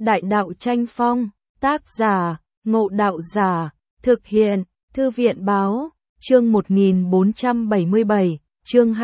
Đại đạo tranh phong, tác giả, Ngộ Đạo Giả, thực hiện, Thư viện báo, chương 1477, chương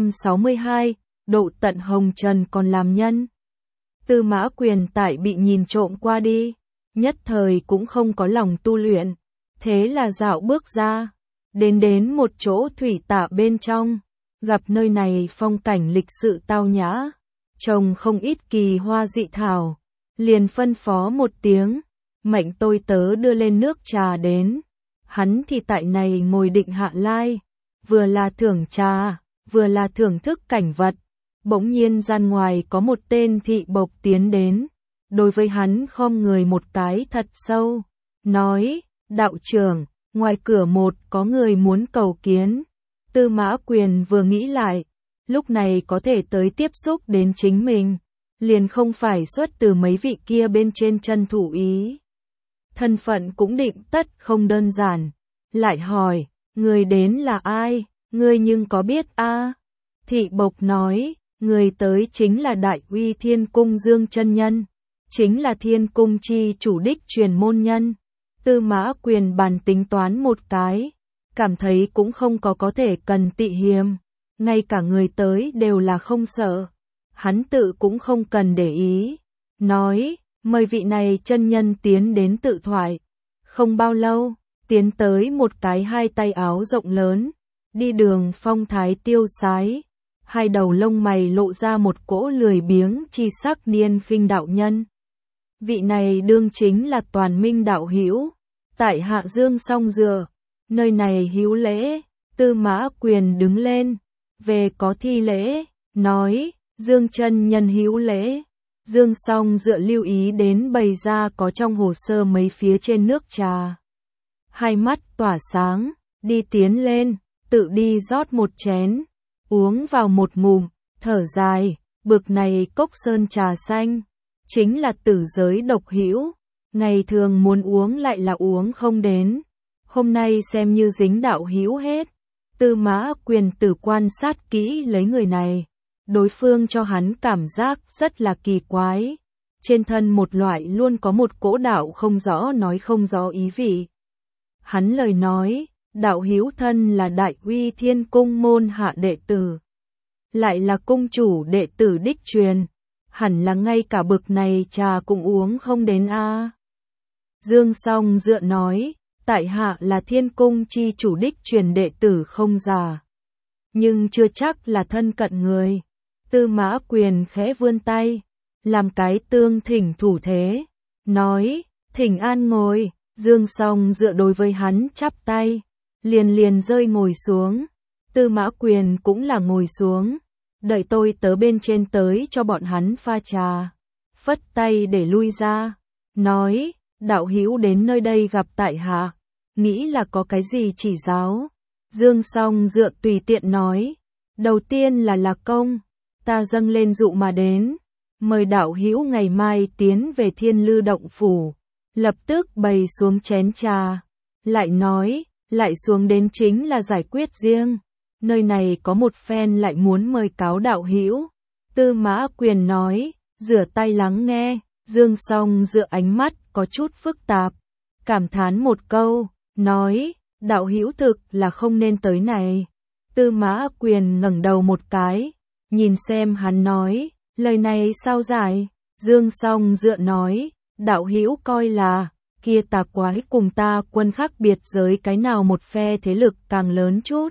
262, độ tận hồng trần còn làm nhân. Tư Mã Quyền tại bị nhìn trộm qua đi, nhất thời cũng không có lòng tu luyện, thế là dạo bước ra, đến một chỗ thủy tạ bên trong, gặp nơi này phong cảnh lịch sự tao nhã, trồng không ít kỳ hoa dị thảo, liền phân phó một tiếng, mệnh tôi tớ đưa lên nước trà đến. Hắn thì tại này ngồi định hạ lai, vừa là thưởng trà, vừa là thưởng thức cảnh vật. Bỗng nhiên gian ngoài có một tên thị bộc tiến đến, đối với hắn khom người một cái thật sâu, nói, đạo trưởng, ngoài cửa một có người muốn cầu kiến. Tư Mã Quyền vừa nghĩ lại, lúc này có thể tới tiếp xúc đến chính mình, liền không phải xuất từ mấy vị kia bên trên chân thủ ý. Thân phận cũng định tất không đơn giản, lại hỏi, người đến là ai, ngươi nhưng có biết a? Thị bộc nói, người tới chính là Đại Uy Thiên Cung Dương chân nhân, chính là Thiên Cung chi chủ đích truyền môn nhân. Tư Mã Quyền bàn tính toán một cái, cảm thấy cũng không có thể cần tị hiềm, ngay cả người tới đều là không sợ, hắn tự cũng không cần để ý, nói, mời vị này chân nhân tiến đến tự thoại. Không bao lâu, tiến tới một cái hai tay áo rộng lớn, đi đường phong thái tiêu sái, hai đầu lông mày lộ ra một cỗ lười biếng chi sắc niên khinh đạo nhân. Vị này đương chính là Toàn Minh đạo hữu, tại Hạ Dương Song Dựa, nơi này hữu lễ. Tư Mã Quyền đứng lên, về có thi lễ, nói, Dương chân nhân hữu lễ. Dương Song Dựa lưu ý đến bày ra có trong hồ sơ mấy phía trên nước trà. Hai mắt tỏa sáng, đi tiến lên, tự đi rót một chén, uống vào một ngụm, thở dài, bực này cốc sơn trà xanh, chính là tử giới độc hữu, ngày thường muốn uống lại là uống không đến, hôm nay xem như dính đạo hữu hết. Tư Mã Quyền tử quan sát kỹ lấy người này. Đối phương cho hắn cảm giác rất là kỳ quái, trên thân một loại luôn có một cỗ đạo không rõ nói không rõ ý vị. Hắn lời nói, đạo hữu thân là Đại Uy Thiên Cung môn hạ đệ tử, lại là cung chủ đệ tử đích truyền, hẳn là ngay cả bực này trà cũng uống không đến a. Dương Song Dựa nói, tại hạ là Thiên Cung chi chủ đích truyền đệ tử không giả, nhưng chưa chắc là thân cận người. Tư Mã Quyền khẽ vươn tay, làm cái tương thỉnh thủ thế, nói, thỉnh an ngồi. Dương Song Dựa đối với hắn chắp tay, liền rơi ngồi xuống. Tư Mã Quyền cũng là ngồi xuống, đợi tôi tớ bên trên tới cho bọn hắn pha trà, phất tay để lui ra, nói, đạo hữu đến nơi đây gặp tại hạ, nghĩ là có cái gì chỉ giáo. Dương Song Dựa tùy tiện nói, đầu tiên là công, ta dâng lên dụ mà đến, mời đạo hữu ngày mai tiến về Thiên Lư động phủ, lập tức bày xuống chén trà, lại nói, lại xuống đến chính là giải quyết riêng, nơi này có một phen lại muốn mời cáo đạo hữu. Tư Mã Quyền nói, rửa tay lắng nghe. Dương Song Dựa ánh mắt có chút phức tạp, cảm thán một câu, nói, đạo hữu thực là không nên tới này. Tư Mã Quyền ngẩng đầu một cái, nhìn xem hắn nói, lời này sao giải? Dương Song Dựa nói, đạo hữu coi là, kia tà quái cùng ta quân khác biệt giới cái nào một phe thế lực càng lớn chút.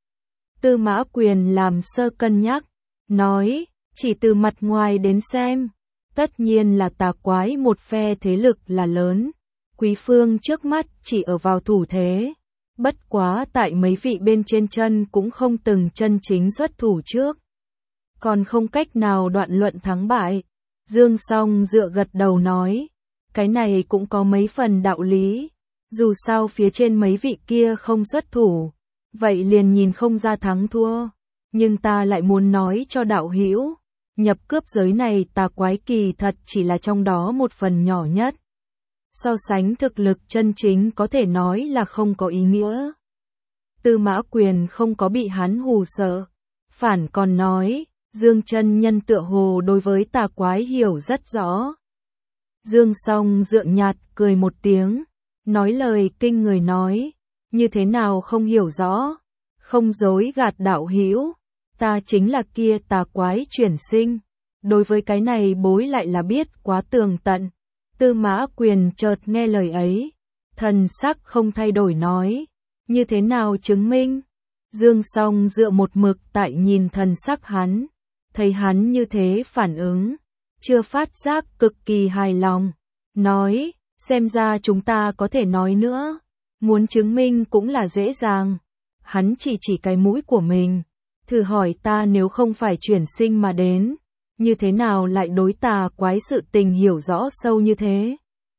Tư Mã Quyền làm sơ cân nhắc, nói, chỉ từ mặt ngoài đến xem, tất nhiên là tà quái một phe thế lực là lớn, quý phương trước mắt chỉ ở vào thủ thế. Bất quá tại mấy vị bên trên chân cũng không từng chân chính xuất thủ trước, còn không cách nào đoạn luận thắng bại. Dương Song Dựa gật đầu nói, cái này cũng có mấy phần đạo lý, dù sao phía trên mấy vị kia không xuất thủ, vậy liền nhìn không ra thắng thua, nhưng ta lại muốn nói cho đạo hữu, nhập cướp giới này tà quái kỳ thật chỉ là trong đó một phần nhỏ nhất. So sánh thực lực chân chính có thể nói là không có ý nghĩa. Tư Mã Quyền không có bị hắn hù sợ, phản còn nói, Dương chân nhân tựa hồ đối với tà quái hiểu rất rõ. Dương Song Dựa nhạt cười một tiếng, nói lời kinh người nói, như thế nào không hiểu rõ, không dối gạt đạo hữu, ta chính là kia tà quái chuyển sinh. Đối với cái này bối lại là biết quá tường tận. Tư Mã Quyền chợt nghe lời ấy, thần sắc không thay đổi nói, như thế nào chứng minh? Dương Song Dựa một mực tại nhìn thần sắc hắn, thấy hắn như thế phản ứng, chưa phát giác cực kỳ hài lòng, nói, xem ra chúng ta có thể nói nữa, muốn chứng minh cũng là dễ dàng. Hắn chỉ cái mũi của mình, thử hỏi ta nếu không phải chuyển sinh mà đến, như thế nào lại đối tà quái sự tình hiểu rõ sâu như thế?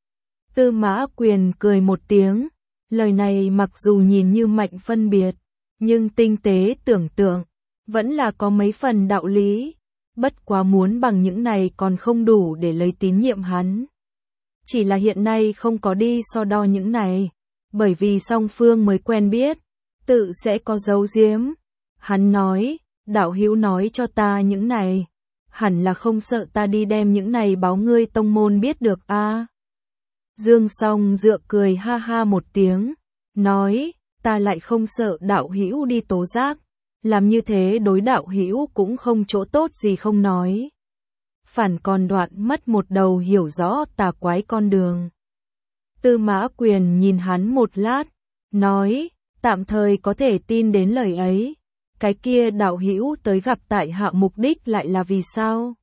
Tư Mã Quyền cười một tiếng, lời này mặc dù nhìn như mạnh phân biệt, nhưng tinh tế tưởng tượng, vẫn là có mấy phần đạo lý, bất quá muốn bằng những này còn không đủ để lấy tín nhiệm hắn. Chỉ là hiện nay không có đi so đo những này, bởi vì song phương mới quen biết, tự sẽ có giấu giếm. Hắn nói, đạo hữu nói cho ta những này, hẳn là không sợ ta đi đem những này báo ngươi tông môn biết được a? Dương Song Dựa cười ha ha một tiếng, nói, ta lại không sợ đạo hữu đi tố giác, làm như thế đối đạo hữu cũng không chỗ tốt gì không nói. Phản còn đoạn mất một đầu hiểu rõ tà quái con đường. Tư Mã Quyền nhìn hắn một lát, nói, tạm thời có thể tin đến lời ấy. Cái kia đạo hữu tới gặp tại hạ mục đích lại là vì sao?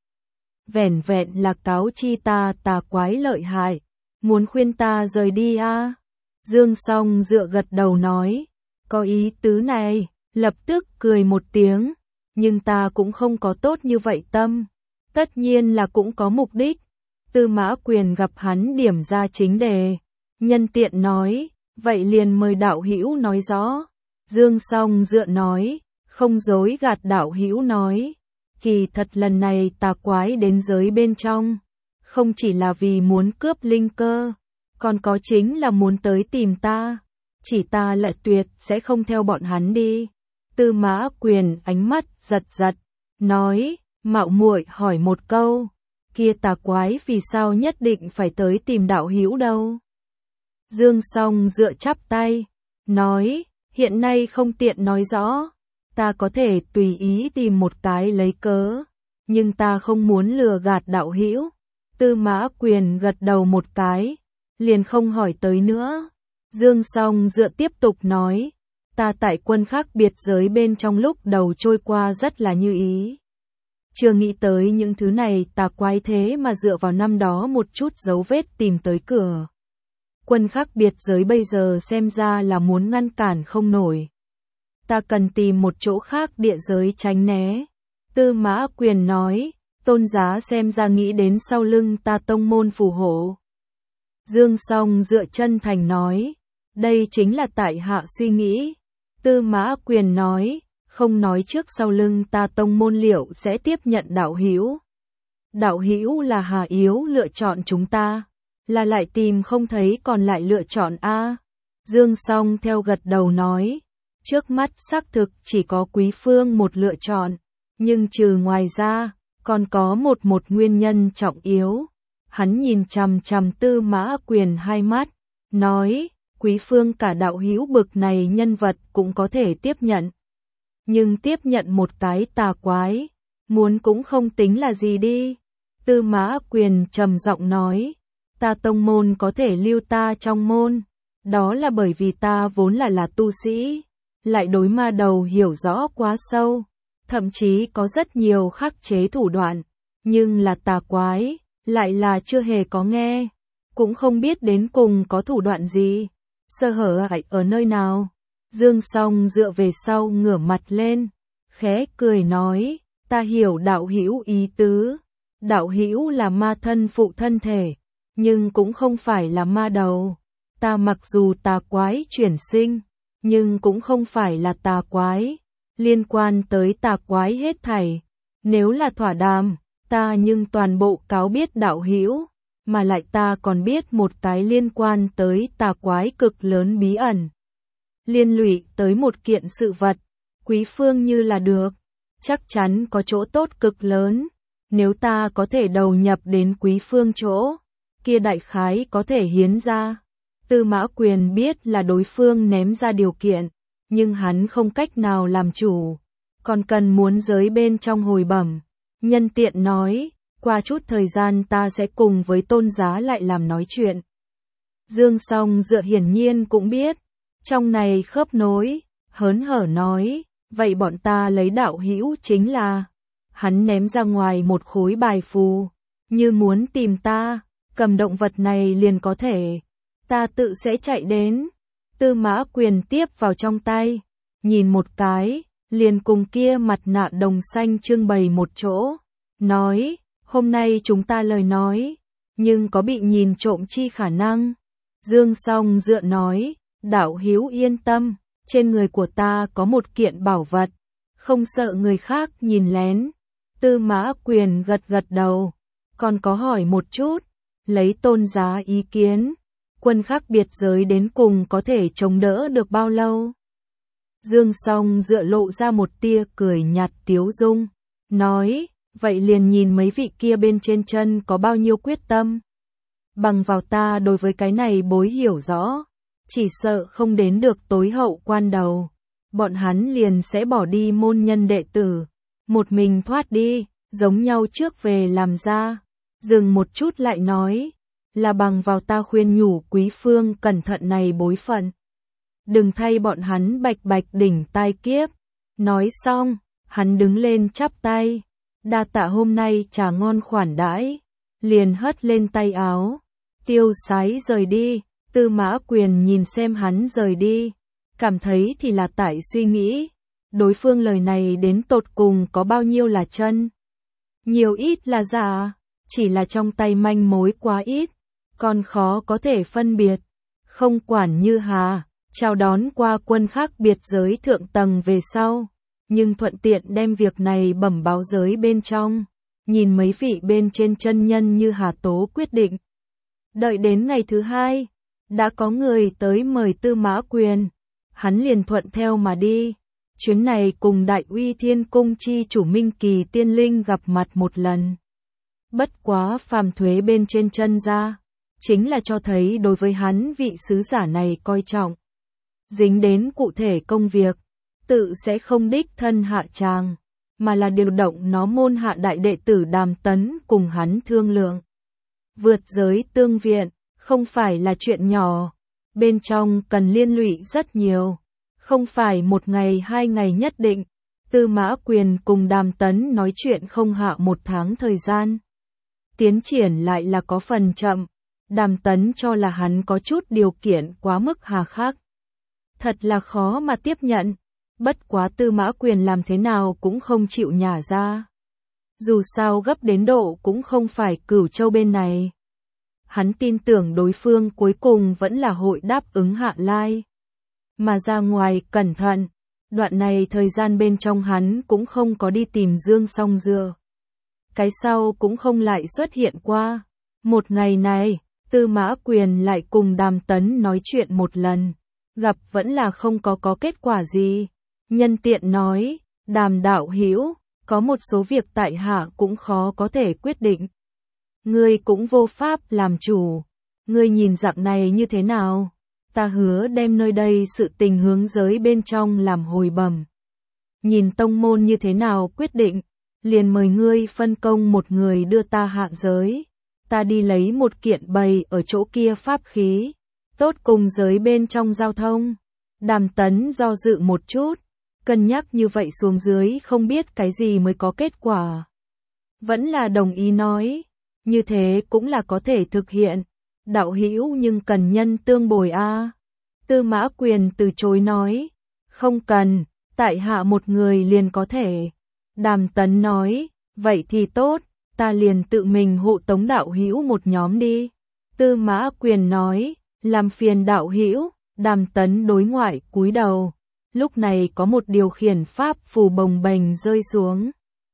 Vẻn vẹn là cáo chi ta tà quái lợi hại, muốn khuyên ta rời đi a? Dương Song Dựa gật đầu nói, có ý tứ này, lập tức cười một tiếng, nhưng ta cũng không có tốt như vậy tâm, tất nhiên là cũng có mục đích. Tư Mã Quyền gặp hắn điểm ra chính đề, nhân tiện nói, vậy liền mời đạo hữu nói rõ. Dương Song Dựa nói, không dối gạt đạo hữu nói, kỳ thật lần này tà quái đến giới bên trong, không chỉ là vì muốn cướp linh cơ, còn có chính là muốn tới tìm ta, chỉ ta lại tuyệt sẽ không theo bọn hắn đi. Tư Mã Quyền ánh mắt giật giật, nói, mạo muội hỏi một câu, kia tà quái vì sao nhất định phải tới tìm đạo hữu đâu? Dương Song Dựa chắp tay, nói, hiện nay không tiện nói rõ, ta có thể tùy ý tìm một cái lấy cớ, nhưng ta không muốn lừa gạt đạo hữu. Tư Mã Quyền gật đầu một cái, liền không hỏi tới nữa. Dương Song Dựa tiếp tục nói, ta tại quân khác biệt giới bên trong lúc đầu trôi qua rất là như ý. Chưa nghĩ tới những thứ này tà quái thế mà dựa vào năm đó một chút dấu vết tìm tới cửa. Quân khác biệt giới bây giờ xem ra là muốn ngăn cản không nổi. Ta cần tìm một chỗ khác địa giới tránh né. Tư Mã Quyền nói, tôn giá xem ra nghĩ đến sau lưng ta tông môn phù hộ. Dương Song Dựa chân thành nói, đây chính là tại hạ suy nghĩ. Tư Mã Quyền nói, không nói trước sau lưng ta tông môn liệu sẽ tiếp nhận đạo hữu. Đạo hữu là hà yếu lựa chọn chúng ta, là lại tìm không thấy còn lại lựa chọn a? Dương Song theo gật đầu nói, trước mắt xác thực chỉ có Quý Phương một lựa chọn, nhưng trừ ngoài ra, còn có một nguyên nhân trọng yếu. Hắn nhìn chằm chằm Tư Mã Quyền hai mắt, nói, Quý Phương cả đạo hữu bực này nhân vật cũng có thể tiếp nhận. Nhưng tiếp nhận một cái tà quái, muốn cũng không tính là gì đi. Tư Mã Quyền trầm giọng nói, ta tông môn có thể lưu ta trong môn, đó là bởi vì ta vốn là tu sĩ, lại đối ma đầu hiểu rõ quá sâu, thậm chí có rất nhiều khắc chế thủ đoạn, nhưng là tà quái, lại là chưa hề có nghe, cũng không biết đến cùng có thủ đoạn gì, sơ hở ở nơi nào. Dương Song Dựa về sau ngửa mặt lên, khẽ cười nói, ta hiểu đạo hữu ý tứ, đạo hữu là ma thân phụ thân thể, nhưng cũng không phải là ma đầu. Ta mặc dù tà quái chuyển sinh, nhưng cũng không phải là tà quái, liên quan tới tà quái hết thảy. Nếu là thỏa đàm, ta nhưng toàn bộ cáo biết đạo hữu, mà lại ta còn biết một cái liên quan tới tà quái cực lớn bí ẩn. Liên lụy tới một kiện sự vật, Quý Phương như là được, chắc chắn có chỗ tốt cực lớn. Nếu ta có thể đầu nhập đến Quý Phương chỗ, kia đại khái có thể hiến ra. Tư Mã Quyền biết là đối phương ném ra điều kiện, nhưng hắn không cách nào làm chủ, còn cần muốn giới bên trong hồi bẩm. Nhân tiện nói, qua chút thời gian ta sẽ cùng với Tôn Giá lại làm nói chuyện. Dương Song Dựa hiển nhiên cũng biết, trong này khớp nối, hớn hở nói, vậy bọn ta lấy đạo hữu chính là. Hắn ném ra ngoài một khối bài phù, như muốn tìm ta, cầm động vật này liền có thể. Ta tự sẽ chạy đến. Tư Mã Quyền tiếp vào trong tay, nhìn một cái, liền cùng kia mặt nạ đồng xanh trưng bày một chỗ, nói, hôm nay chúng ta lời nói, nhưng có bị nhìn trộm chi khả năng. Dương Song Dựa nói, đạo hữu yên tâm, trên người của ta có một kiện bảo vật, không sợ người khác nhìn lén. Tư Mã Quyền gật gật đầu, còn có hỏi một chút, lấy Tôn Giá ý kiến, quân khác biệt giới đến cùng có thể chống đỡ được bao lâu? Dương Song Dựa lộ ra một tia cười nhạt tiếu dung, nói, vậy liền nhìn mấy vị kia bên trên chân có bao nhiêu quyết tâm. Bằng vào ta đối với cái này bối hiểu rõ, chỉ sợ không đến được tối hậu quan đầu, bọn hắn liền sẽ bỏ đi môn nhân đệ tử, một mình thoát đi, giống nhau trước về làm ra. Dừng một chút lại nói, là bằng vào ta khuyên nhủ quý phương cẩn thận này bối phận. Đừng thay bọn hắn bạch bạch đỉnh tai kiếp. Nói xong, hắn đứng lên chắp tay, đa tạ hôm nay trà ngon khoản đãi, liền hất lên tay áo, tiêu sái rời đi. Tư Mã Quyền nhìn xem hắn rời đi, cảm thấy thì là tại suy nghĩ, đối phương lời này đến tột cùng có bao nhiêu là chân, nhiều ít là giả, chỉ là trong tay manh mối quá ít, còn khó có thể phân biệt. Không quản Như Hà chào đón qua quân khác biệt giới thượng tầng về sau, nhưng thuận tiện đem việc này bẩm báo giới bên trong, nhìn mấy vị bên trên chân nhân Như Hà tố quyết định. Đợi đến ngày thứ hai, đã có người tới mời Tư Mã Quyền, hắn liền thuận theo mà đi. Chuyến này cùng Đại Uy Thiên Cung chi chủ Minh Kỳ Tiên Linh gặp mặt một lần. Bất quá phàm thuế bên trên chân ra, chính là cho thấy đối với hắn vị sứ giả này coi trọng. Dính đến cụ thể công việc, tự sẽ không đích thân hạ tràng, mà là điều động nó môn hạ đại đệ tử Đàm Tấn cùng hắn thương lượng. Vượt giới tương viện, không phải là chuyện nhỏ, bên trong cần liên lụy rất nhiều, không phải một ngày hai ngày nhất định. Tư Mã Quyền cùng Đàm Tấn nói chuyện không hạ một tháng thời gian. Tiến triển lại là có phần chậm, Đàm Tấn cho là hắn có chút điều kiện quá mức hà khắc. Thật là khó mà tiếp nhận, bất quá Tư Mã Quyền làm thế nào cũng không chịu nhả ra. Dù sao gấp đến độ cũng không phải Cửu Châu bên này. Hắn tin tưởng đối phương cuối cùng vẫn là hội đáp ứng Hạ Lai. Mà ra ngoài cẩn thận, đoạn này thời gian bên trong hắn cũng không có đi tìm Dương Song Dựa. Cái sau cũng không lại xuất hiện qua. Một ngày này, Tư Mã Quyền lại cùng Đàm Tấn nói chuyện một lần, gặp vẫn là không có kết quả gì. Nhân tiện nói, Đàm đạo hữu, có một số việc tại hạ cũng khó có thể quyết định. Ngươi cũng vô pháp làm chủ, ngươi nhìn dạng này như thế nào? Ta hứa đem nơi đây sự tình hướng giới bên trong làm hồi bẩm. Nhìn tông môn như thế nào quyết định, liền mời ngươi phân công một người đưa ta hạ giới. Ta đi lấy một kiện bày ở chỗ kia pháp khí, tốt cùng giới bên trong giao thông. Đàm Tấn do dự một chút, cân nhắc như vậy xuống dưới không biết cái gì mới có kết quả. Vẫn là đồng ý nói, như thế cũng là có thể thực hiện. Đạo hữu nhưng cần nhân tương bồi a. Tư Mã Quyền từ chối nói, không cần, tại hạ một người liền có thể. Đàm Tấn nói, vậy thì tốt, ta liền tự mình hộ tống đạo hữu một nhóm đi. Tư Mã Quyền nói, làm phiền đạo hữu. Đàm Tấn đối ngoại cúi đầu. Lúc này có một điều khiển pháp phù bồng bềnh rơi xuống.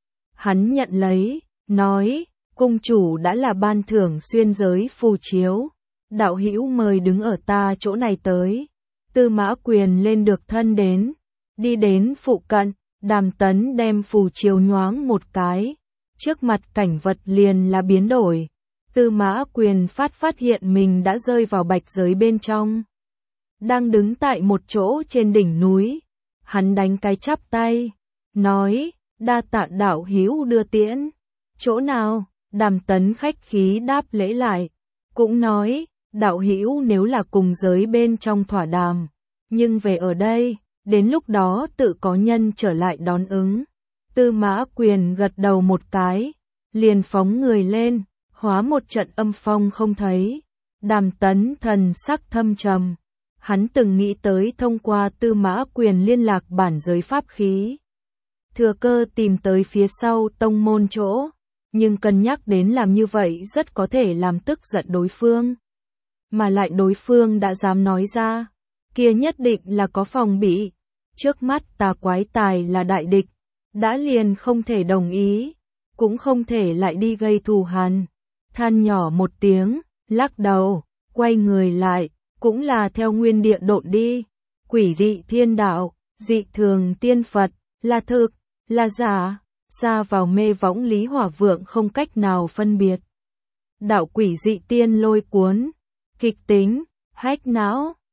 Hắn nhận lấy, nói, cung chủ đã là ban thưởng xuyên giới phù chiếu. Đạo hữu mời đứng ở ta chỗ này tới. Tư Mã Quyền lên được thân đến, đi đến phụ cận, Đàm Tấn đem phù chiếu nhoáng một cái, trước mặt cảnh vật liền là biến đổi. Tư Mã Quyền phát hiện mình đã rơi vào bạch giới bên trong. Đang đứng tại một chỗ trên đỉnh núi. Hắn đánh cái chắp tay, nói, đa tạ đạo hữu đưa tiễn. Chỗ nào? Đàm Tấn khách khí đáp lễ lại, cũng nói, đạo hữu nếu là cùng giới bên trong thỏa đàm, nhưng về ở đây, đến lúc đó tự có nhân trở lại đón ứng. Tư Mã Quyền gật đầu một cái, liền phóng người lên, hóa một trận âm phong không thấy. Đàm Tấn thần sắc thâm trầm, hắn từng nghĩ tới thông qua Tư Mã Quyền liên lạc bản giới pháp khí, thừa cơ tìm tới phía sau tông môn chỗ, nhưng cân nhắc đến làm như vậy rất có thể làm tức giận đối phương. Mà lại đối phương đã dám nói ra, kia nhất định là có phòng bị. Trước mắt Tà Quái Tài là đại địch, đã liền không thể đồng ý, cũng không thể lại đi gây thù hằn. Than nhỏ một tiếng, lắc đầu, quay người lại, cũng là theo nguyên địa độn đi. Quỷ dị thiên đạo, dị thường tiên Phật, là thực, là giả, xa vào mê võng Lý Hỏa Vượng không cách nào phân biệt. Đạo quỷ dị tiên lôi cuốn, kịch tính, hách não,